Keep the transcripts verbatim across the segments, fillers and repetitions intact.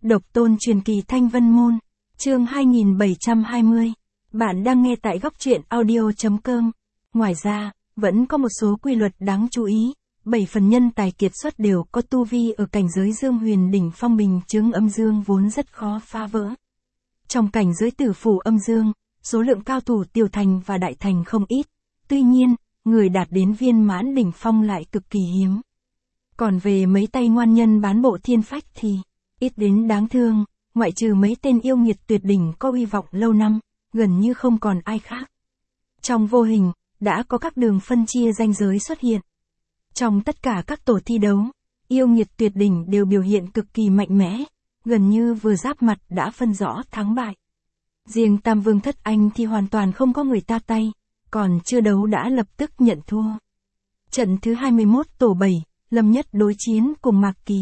Độc tôn truyền kỳ Thanh Vân Môn, chương hai nghìn bảy trăm hai mươi. Bạn đang nghe tại góc truyện audio chấm com. Ngoài ra, vẫn có một số quy luật đáng chú ý. Bảy phần nhân tài kiệt xuất đều có tu vi ở cảnh giới dương huyền đỉnh phong, bình chứng âm dương vốn rất khó phá vỡ. Trong cảnh giới tử phủ âm dương, số lượng cao thủ tiểu thành và đại thành không ít. Tuy nhiên, người đạt đến viên mãn đỉnh phong lại cực kỳ hiếm. Còn về mấy tay ngoan nhân bán bộ thiên phách thì ít đến đáng thương, ngoại trừ mấy tên yêu nghiệt tuyệt đỉnh có uy vọng lâu năm, gần như không còn ai khác. Trong vô hình, đã có các đường phân chia ranh giới xuất hiện. Trong tất cả các tổ thi đấu, yêu nghiệt tuyệt đỉnh đều biểu hiện cực kỳ mạnh mẽ, gần như vừa giáp mặt đã phân rõ thắng bại. Riêng Tam Vương Thất Anh thì hoàn toàn không có người ta tay, còn chưa đấu đã lập tức nhận thua. Trận thứ hai mươi mốt tổ bảy, Lâm Nhất đối chiến cùng Mạc Kỳ.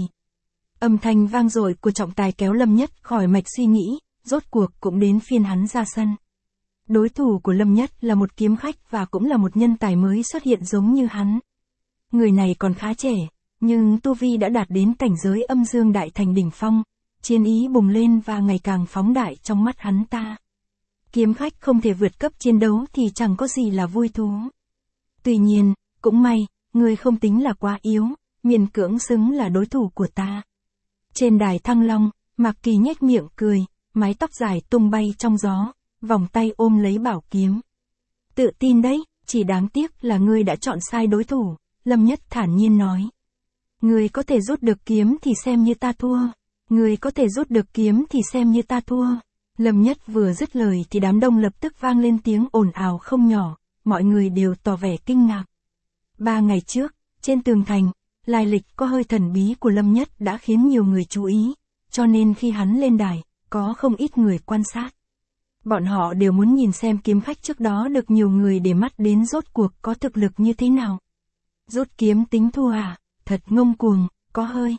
Âm thanh vang dội của trọng tài kéo Lâm Nhất khỏi mạch suy nghĩ, rốt cuộc cũng đến phiên hắn ra sân. Đối thủ của Lâm Nhất là một kiếm khách và cũng là một nhân tài mới xuất hiện giống như hắn. Người này còn khá trẻ, nhưng tu vi đã đạt đến cảnh giới âm dương đại thành đỉnh phong, chiến ý bùng lên và ngày càng phóng đại trong mắt hắn ta. Kiếm khách không thể vượt cấp chiến đấu thì chẳng có gì là vui thú. Tuy nhiên, cũng may, người không tính là quá yếu, miễn cưỡng xứng là đối thủ của ta. Trên đài Thăng Long, Mạc Kỳ nhếch miệng cười, mái tóc dài tung bay trong gió, vòng tay ôm lấy bảo kiếm. Tự tin đấy, chỉ đáng tiếc là ngươi đã chọn sai đối thủ, Lâm Nhất thản nhiên nói. Ngươi có thể rút được kiếm thì xem như ta thua. Ngươi có thể rút được kiếm thì xem như ta thua. Lâm Nhất vừa dứt lời thì đám đông lập tức vang lên tiếng ồn ào không nhỏ, mọi người đều tỏ vẻ kinh ngạc. Ba ngày trước, trên tường thành, lai lịch có hơi thần bí của Lâm Nhất đã khiến nhiều người chú ý, cho nên khi hắn lên đài, có không ít người quan sát. Bọn họ đều muốn nhìn xem kiếm khách trước đó được nhiều người để mắt đến rốt cuộc có thực lực như thế nào. Rút kiếm tính thua à, thật ngông cuồng, có hơi.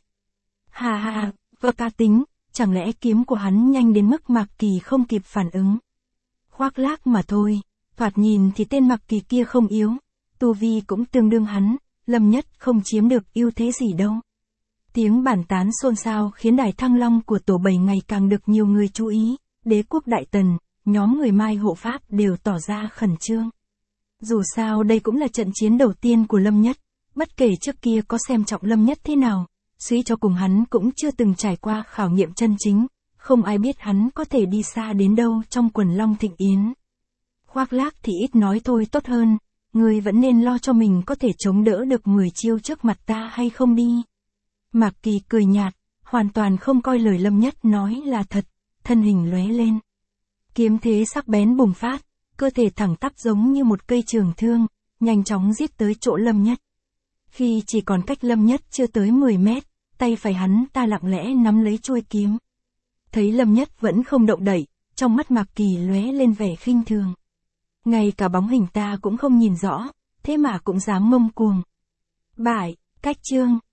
Hà hà, vợ ca tính, chẳng lẽ kiếm của hắn nhanh đến mức Mạc Kỳ không kịp phản ứng. Khoác lác mà thôi, thoạt nhìn thì tên Mạc Kỳ kia không yếu, tu vi cũng tương đương hắn, Lâm Nhất không chiếm được ưu thế gì đâu. Tiếng bàn tán xôn xao khiến đài Thăng Long của tổ bảy ngày càng được nhiều người chú ý, Đế quốc Đại Tần, nhóm người Mai hộ pháp đều tỏ ra khẩn trương. Dù sao đây cũng là trận chiến đầu tiên của Lâm Nhất, bất kể trước kia có xem trọng Lâm Nhất thế nào, suy cho cùng hắn cũng chưa từng trải qua khảo nghiệm chân chính, không ai biết hắn có thể đi xa đến đâu trong quần long thịnh yến. Khoác lác thì ít nói thôi tốt hơn, ngươi vẫn nên lo cho mình có thể chống đỡ được mười chiêu trước mặt ta hay không đi. Mạc Kỳ cười nhạt, hoàn toàn không coi lời Lâm Nhất nói là thật, thân hình lóe lên. Kiếm thế sắc bén bùng phát, cơ thể thẳng tắp giống như một cây trường thương, nhanh chóng giết tới chỗ Lâm Nhất. Khi chỉ còn cách Lâm Nhất chưa tới mười mét, tay phải hắn ta lặng lẽ nắm lấy chuôi kiếm. Thấy Lâm Nhất vẫn không động đậy, trong mắt Mạc Kỳ lóe lên vẻ khinh thường. Ngay cả bóng hình ta cũng không nhìn rõ, thế mà cũng dám ngông cuồng. Bại, cách chương.